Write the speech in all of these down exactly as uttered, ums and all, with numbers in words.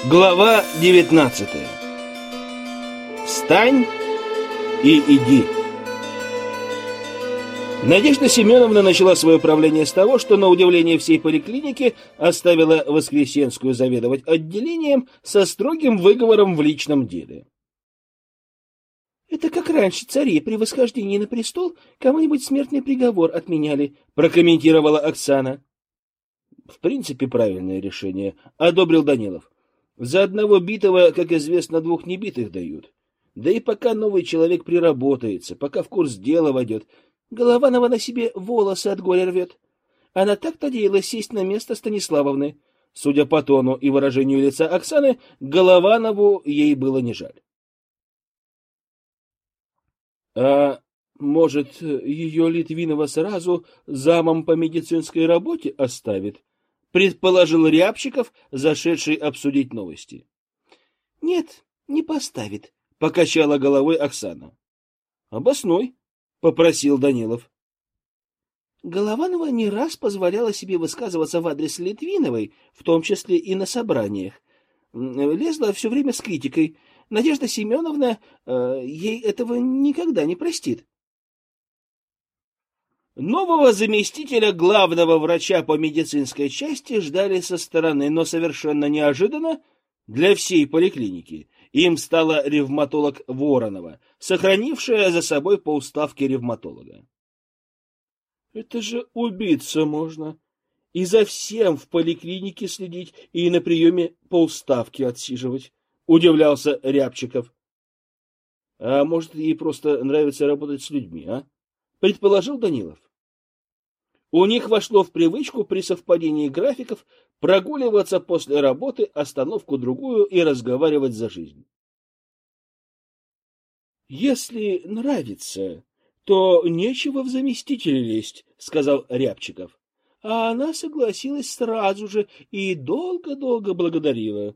Глава девятнадцатая. Встань и иди. Надежда Семеновна начала свое правление с того, что, на удивление всей поликлиники, оставила Воскресенскую заведовать отделением со строгим выговором в личном деле. «Это как раньше цари при восхождении на престол кому-нибудь смертный приговор отменяли», прокомментировала Оксана. «В принципе, правильное решение», — одобрил Данилов. «За одного битого, как известно, двух небитых дают. Да и пока новый человек приработается, пока в курс дела войдет, Голованова на себе волосы от горя рвет. Она так надеялась сесть на место Станиславовны. Судя по тону и выражению лица Оксаны, Голованову ей было не жаль. А может, ее Литвинова сразу замом по медицинской работе оставит? Предположил Рябчиков, зашедший обсудить новости. — Нет, не поставит, — покачала головой Оксана. — Обоснуй, — попросил Данилов. Голованова не раз позволяла себе высказываться в адрес Литвиновой, в том числе и на собраниях. Лезла все время с критикой. Надежда Семеновна э, ей этого никогда не простит. Нового заместителя главного врача по медицинской части ждали со стороны, но совершенно неожиданно для всей поликлиники. Им стала ревматолог Воронова, сохранившая за собой полставки ревматолога. Это же убиться можно. И за всем в поликлинике следить, и на приеме полставки отсиживать, удивлялся Рябчиков. А может, ей просто нравится работать с людьми, а? Предположил Данилов. У них вошло в привычку при совпадении графиков прогуливаться после работы остановку-другую и разговаривать за жизнь. Если нравится, то нечего в заместителя лезть, сказал Рябчиков. А она согласилась сразу же и долго-долго благодарила.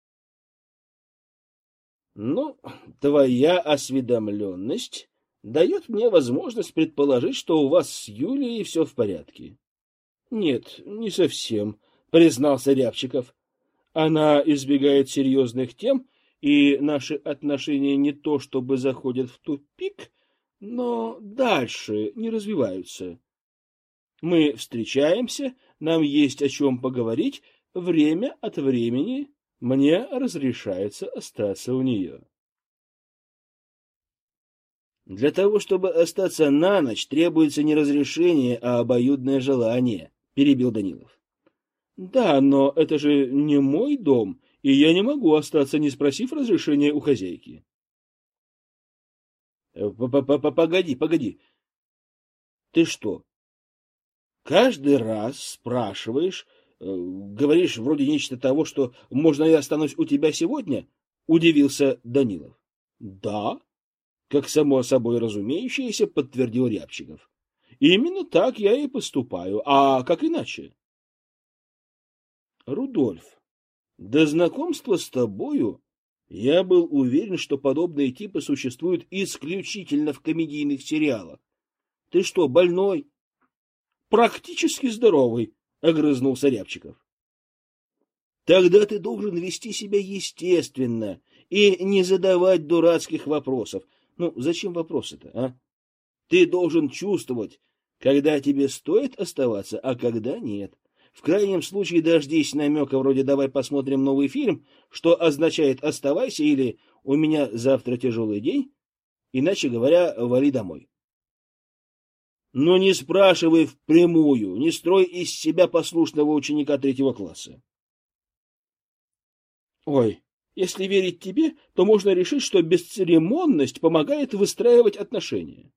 Ну, твоя осведомленность дает мне возможность предположить, что у вас с Юлией все в порядке. — Нет, не совсем, — признался Рябчиков. Она избегает серьезных тем, и наши отношения не то чтобы заходят в тупик, но дальше не развиваются. Мы встречаемся, нам есть о чем поговорить, время от времени мне разрешается остаться у нее. Для того, чтобы остаться на ночь, требуется не разрешение, а обоюдное желание, перебил Данилов. Да, но это же не мой дом, и я не могу остаться, не спросив разрешения у хозяйки. Погоди, погоди. Ты что, каждый раз спрашиваешь, говоришь вроде нечто того, что можно я останусь у тебя сегодня? Удивился Данилов. Да. Как само собой разумеющееся, подтвердил Рябчиков. Именно так я и поступаю. А как иначе? Рудольф, до знакомства с тобою я был уверен, что подобные типы существуют исключительно в комедийных сериалах. Ты что, больной? Практически здоровый, огрызнулся Рябчиков. Тогда ты должен вести себя естественно и не задавать дурацких вопросов. Ну, зачем вопросы-то, а? Ты должен чувствовать, когда тебе стоит оставаться, а когда нет. В крайнем случае дождись намека вроде «давай посмотрим новый фильм», что означает «оставайся» или «у меня завтра тяжелый день», иначе говоря, «вали домой». Но не спрашивай впрямую, не строй из себя послушного ученика третьего класса. Ой, если верить тебе, то можно решить, что бесцеремонность помогает выстраивать отношения.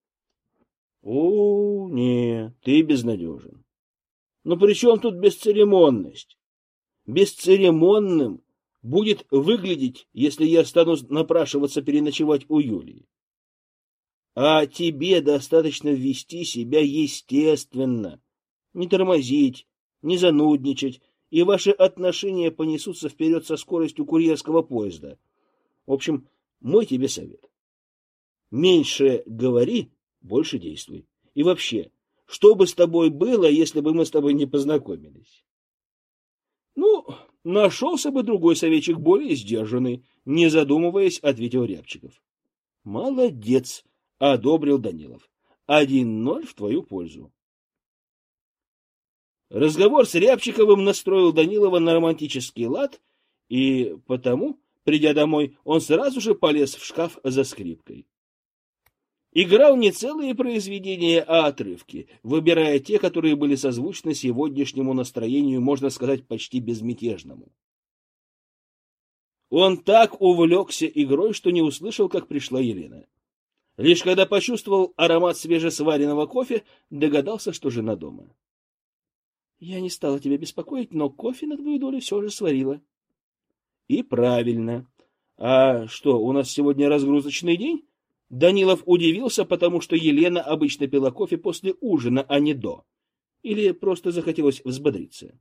О, нет, ты безнадежен. Но при чем тут бесцеремонность? Бесцеремонным будет выглядеть, если я стану напрашиваться переночевать у Юлии. А тебе достаточно вести себя естественно, не тормозить, не занудничать, и ваши отношения понесутся вперед со скоростью курьерского поезда. В общем, мой тебе совет. Меньше говори, больше действуй. И вообще, что бы с тобой было, если бы мы с тобой не познакомились? Ну, Нашелся бы другой советчик, более сдержанный, не задумываясь, ответил Рябчиков. Молодец, одобрил Данилов. Один ноль в твою пользу. Разговор с Рябчиковым настроил Данилова на романтический лад, и потому, придя домой, он сразу же полез в шкаф за скрипкой. Играл не целые произведения, а отрывки, выбирая те, которые были созвучны сегодняшнему настроению, можно сказать, почти безмятежному. Он так увлекся игрой, что не услышал, как пришла Елена. Лишь когда почувствовал аромат свежесваренного кофе, догадался, что жена дома. — Я не стала тебя беспокоить, но кофе на твою долю все же сварила. — И правильно. А что, у нас сегодня разгрузочный день? Данилов удивился, потому что Елена обычно пила кофе после ужина, а не до. Или просто захотелось взбодриться.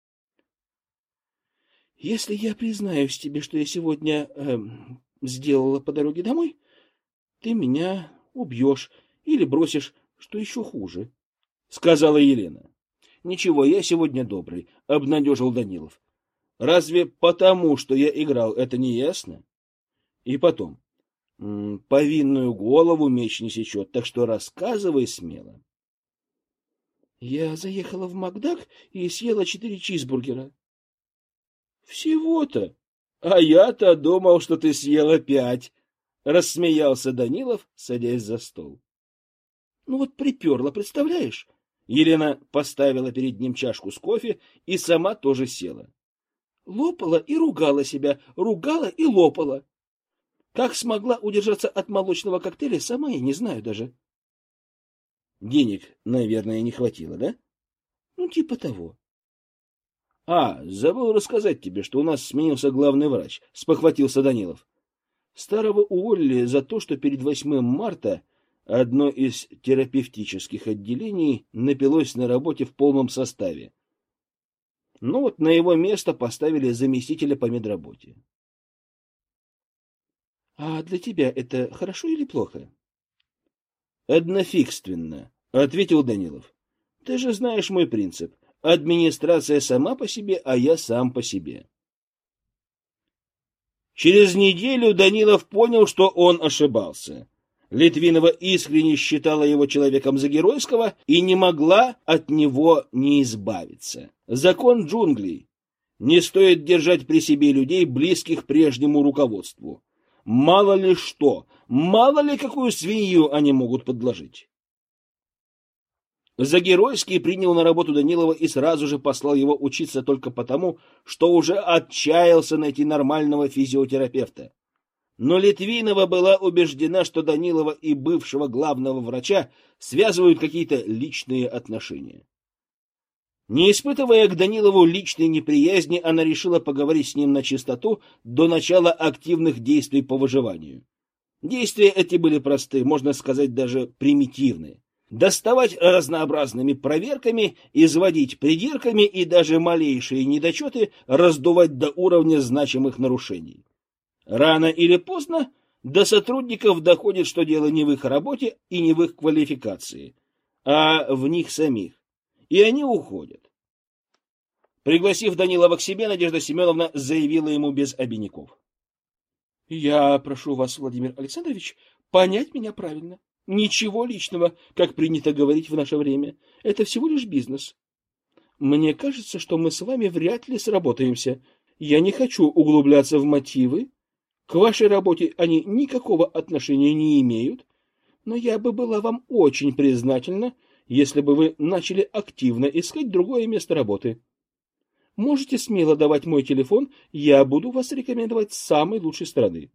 Если я признаюсь тебе, что я сегодня э, сделала по дороге домой, ты меня убьешь или бросишь, что еще хуже, — сказала Елена. — Ничего, я сегодня добрый, — обнадежил Данилов. — Разве потому, что я играл, это не ясно? И потом... Повинную голову меч не сечет, так что рассказывай смело. Я заехала в Макдак и съела четыре чизбургера. Всего-то? А я-то думал, что ты съела пять, рассмеялся Данилов, садясь за стол. Ну вот приперла, представляешь? Елена поставила перед ним чашку с кофе и сама тоже села. Лопала и ругала себя, ругала и лопала. Как смогла удержаться от молочного коктейля, сама я не знаю даже. Денег, наверное, не хватило, да? Ну, типа того. А, забыл рассказать тебе, что у нас сменился главный врач, спохватился Данилов. Старого уволили за то, что перед восьмым марта одно из терапевтических отделений напилось на работе в полном составе. Ну вот на его место поставили заместителя по медработе. А для тебя это хорошо или плохо? Однофигственно, ответил Данилов. Ты же знаешь мой принцип. Администрация сама по себе, а я сам по себе. Через неделю Данилов понял, что он ошибался. Литвинова искренне считала его человеком за геройского и не могла от него не избавиться. Закон джунглей. Не стоит держать при себе людей, близких прежнему руководству. Мало ли что, мало ли какую свинью они могут подложить. Загеройский принял на работу Данилова и сразу же послал его учиться только потому, что уже отчаялся найти нормального физиотерапевта. Но Литвинова была убеждена, что Данилова и бывшего главного врача связывают какие-то личные отношения. Не испытывая к Данилову личной неприязни, она решила поговорить с ним на чистоту до начала активных действий по выживанию. Действия эти были просты, можно сказать, даже примитивные. Доставать разнообразными проверками, изводить придирками и даже малейшие недочеты раздувать до уровня значимых нарушений. Рано или поздно до сотрудников доходит, что дело не в их работе и не в их квалификации, а в них самих. И они уходят. Пригласив Данилова к себе, Надежда Семеновна заявила ему без обиняков. — Я прошу вас, Владимир Александрович, понять меня правильно. Ничего личного, как принято говорить в наше время. Это всего лишь бизнес. Мне кажется, что мы с вами вряд ли сработаемся. Я не хочу углубляться в мотивы. К вашей работе они никакого отношения не имеют. Но я бы была вам очень признательна, если бы вы начали активно искать другое место работы. Можете смело давать мой телефон, я буду вас рекомендовать с самой лучшей стороны.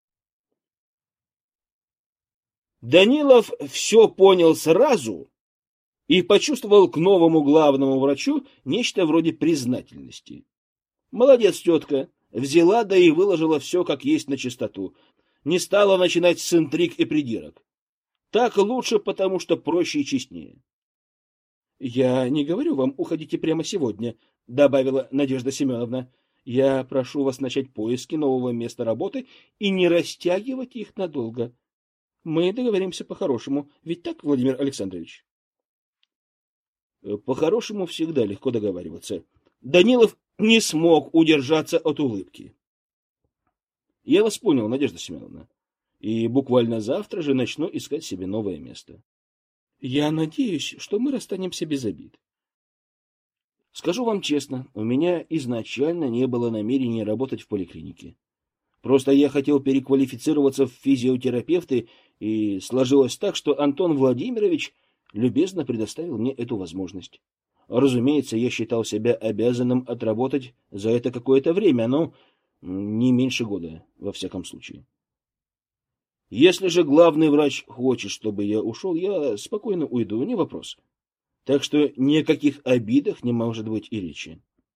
Данилов все понял сразу и почувствовал к новому главному врачу нечто вроде признательности. Молодец тетка, взяла да и выложила все как есть на чистоту, не стала начинать с интриг и придирок. Так лучше, потому что проще и честнее. — Я не говорю вам, уходите прямо сегодня, — добавила Надежда Семеновна. — Я прошу вас начать поиски нового места работы и не растягивать их надолго. Мы договоримся по-хорошему. Ведь так, Владимир Александрович? По-хорошему всегда легко договариваться. Данилов не смог удержаться от улыбки. Я вас понял, Надежда Семеновна, и буквально завтра же начну искать себе новое место. Я надеюсь, что мы расстанемся без обид. Скажу вам честно, у меня изначально не было намерения работать в поликлинике. Просто я хотел переквалифицироваться в физиотерапевты, и сложилось так, что Антон Владимирович любезно предоставил мне эту возможность. Разумеется, я считал себя обязанным отработать за это какое-то время, но не меньше года, во всяком случае. Если же главный врач хочет, чтобы я ушел, я спокойно уйду, не вопрос. Так что ни о каких обидах не может быть и речи.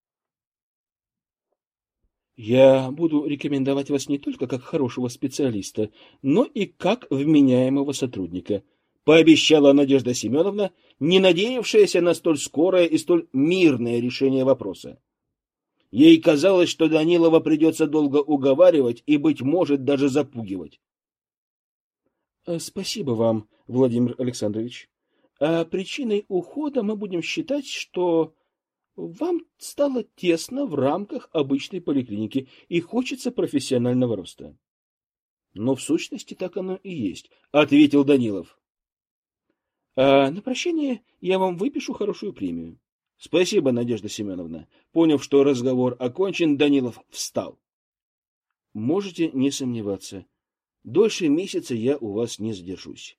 Я буду рекомендовать вас не только как хорошего специалиста, но и как вменяемого сотрудника, пообещала Надежда Семеновна, не надеявшаяся на столь скорое и столь мирное решение вопроса. Ей казалось, что Данилова придется долго уговаривать и, быть может, даже запугивать. — Спасибо вам, Владимир Александрович. А причиной ухода мы будем считать, что вам стало тесно в рамках обычной поликлиники и хочется профессионального роста. — Но в сущности так оно и есть, — ответил Данилов. — А на прощание я вам выпишу хорошую премию. — Спасибо, Надежда Семеновна. Поняв, что разговор окончен, Данилов встал. — Можете не сомневаться. Дольше месяца я у вас не задержусь.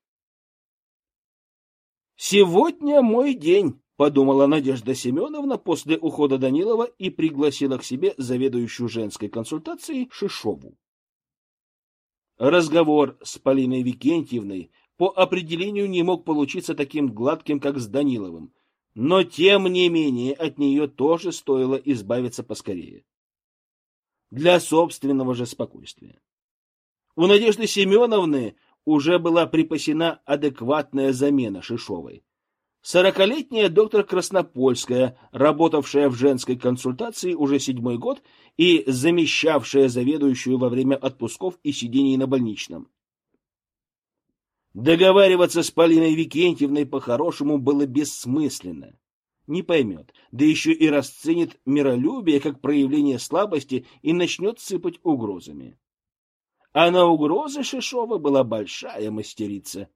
— Сегодня мой день, — подумала Надежда Семеновна после ухода Данилова и пригласила к себе заведующую женской консультацией Шишову. Разговор с Полиной Викентьевной по определению не мог получиться таким гладким, как с Даниловым, но тем не менее от нее тоже стоило избавиться поскорее. Для собственного же спокойствия. У Надежды Семеновны уже была припасена адекватная замена Шишовой. Сорокалетняя доктор Краснопольская, работавшая в женской консультации уже седьмой год и замещавшая заведующую во время отпусков и сидений на больничном. Договариваться с Полиной Викентьевной по-хорошему было бессмысленно. Не поймет, да еще и расценит миролюбие как проявление слабости и начнет сыпать угрозами. А на угрозы Шишова была большая мастерица.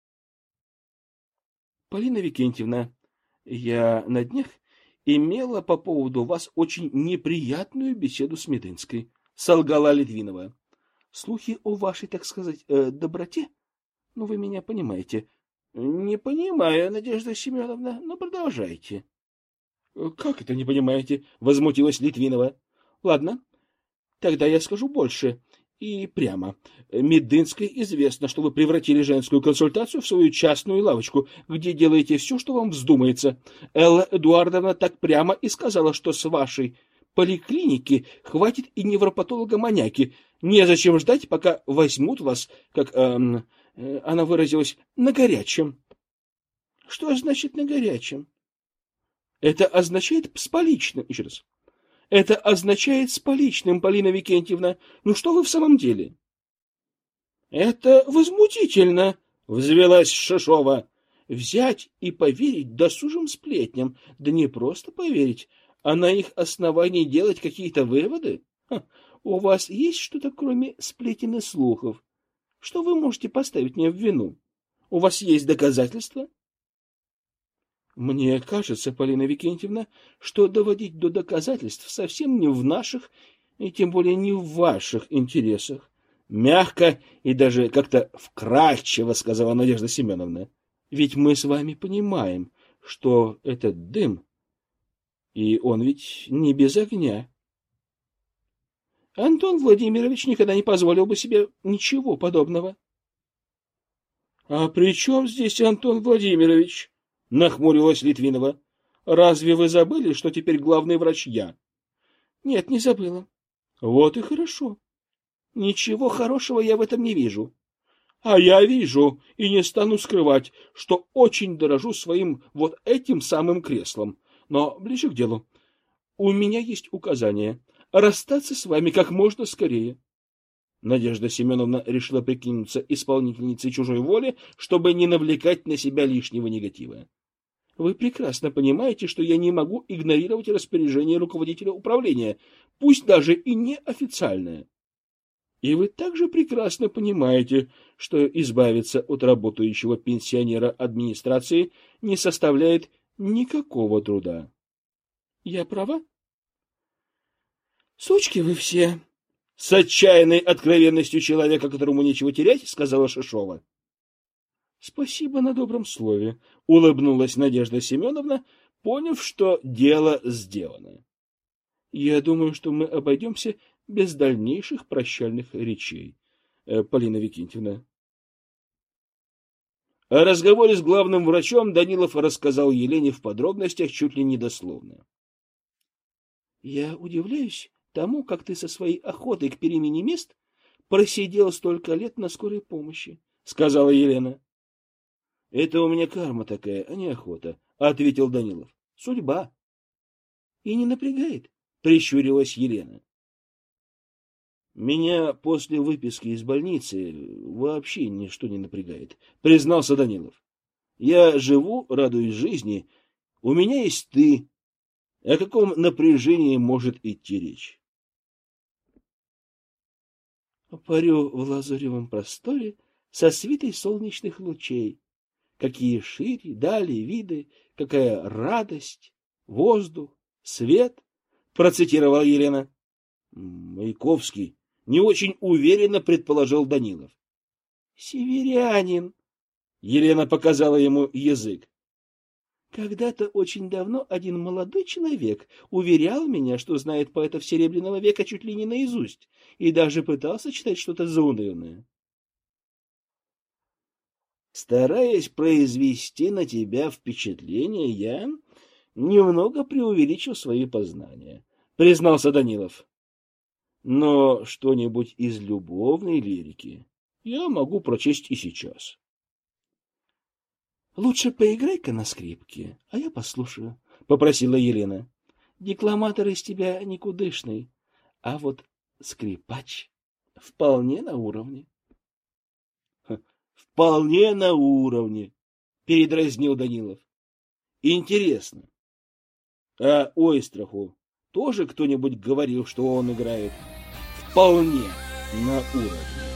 — Полина Викентьевна, я на днях имела по поводу вас очень неприятную беседу с Медынской, — солгала Литвинова. — Слухи о вашей, так сказать, э, доброте? Ну, вы меня понимаете. — Не понимаю, Надежда Семеновна, но продолжайте. — Как это не понимаете? — возмутилась Литвинова. — Ладно, тогда я скажу больше. И прямо. Медынской известно, что вы превратили женскую консультацию в свою частную лавочку, где делаете все, что вам вздумается. Элла Эдуардовна так прямо и сказала, что с вашей поликлиники хватит и невропатолога-маньяки. Незачем ждать, пока возьмут вас, как эм, э, она выразилась, на горячем. Что значит на горячем? Это означает с поличным. Еще раз. Это означает с поличным, Полина Викентьевна. Ну что вы в самом деле? — Это возмутительно, — взвелась Шишова. — Взять и поверить досужим сплетням, да не просто поверить, а на их основании делать какие-то выводы? Ха, у вас есть что-то, кроме сплетен и слухов? Что вы можете поставить мне в вину? У вас есть доказательства? Мне кажется, Полина Викентьевна, что доводить до доказательств совсем не в наших, и тем более не в ваших интересах. Мягко и даже как-то вкратчиво сказала Надежда Семеновна. Ведь мы с вами понимаем, что этот дым, и он ведь не без огня. Антон Владимирович никогда не позволил бы себе ничего подобного. — А при чем здесь Антон Владимирович? — нахмурилась Литвинова. — Разве вы забыли, что теперь главный врач я? — Нет, не забыла. — Вот и хорошо. Ничего хорошего я в этом не вижу. А я вижу и не стану скрывать, что очень дорожу своим вот этим самым креслом. Но ближе к делу. У меня есть указание расстаться с вами как можно скорее. Надежда Семеновна решила прикинуться исполнительницей чужой воли, чтобы не навлекать на себя лишнего негатива. Вы прекрасно понимаете, что я не могу игнорировать распоряжение руководителя управления, пусть даже и неофициальное. И вы также прекрасно понимаете, что избавиться от работающего пенсионера администрации не составляет никакого труда. Я права? Сучки вы все. С отчаянной откровенностью человека, которому нечего терять, сказала Шишова. Спасибо на добром слове, улыбнулась Надежда Семеновна, поняв, что дело сделано. Я думаю, что мы обойдемся без дальнейших прощальных речей, Полина Викентьевна. О разговоре с главным врачом Данилов рассказал Елене в подробностях, чуть ли не дословно. Я удивляюсь тому, как ты со своей охотой к перемене мест просидел столько лет на скорой помощи, сказала Елена. Это у меня карма такая, а не охота, ответил Данилов. Судьба. И не напрягает, прищурилась Елена. Меня после выписки из больницы вообще ничто не напрягает, признался Данилов. Я живу, радуюсь жизни, у меня есть ты. О каком напряжении может идти речь? Парю в лазуревом просторе со свитой солнечных лучей. Какие шире, дали виды, какая радость, воздух, свет, процитировала Елена. Маяковский не очень уверенно предположил Данилов. Северянин. Елена показала ему язык. Когда-то очень давно один молодой человек уверял меня, что знает поэтов Серебряного века чуть ли не наизусть, и даже пытался читать что-то заунывное. Стараясь произвести на тебя впечатление, я немного преувеличил свои познания, признался Данилов. Но что-нибудь из любовной лирики я могу прочесть и сейчас. Лучше поиграй-ка на скрипке, а я послушаю, попросила Елена. Декламатор из тебя никудышный, а вот скрипач вполне на уровне. Вполне на уровне, передразнил Данилов. Интересно, а Ойстраху тоже кто-нибудь говорил, что он играет вполне на уровне?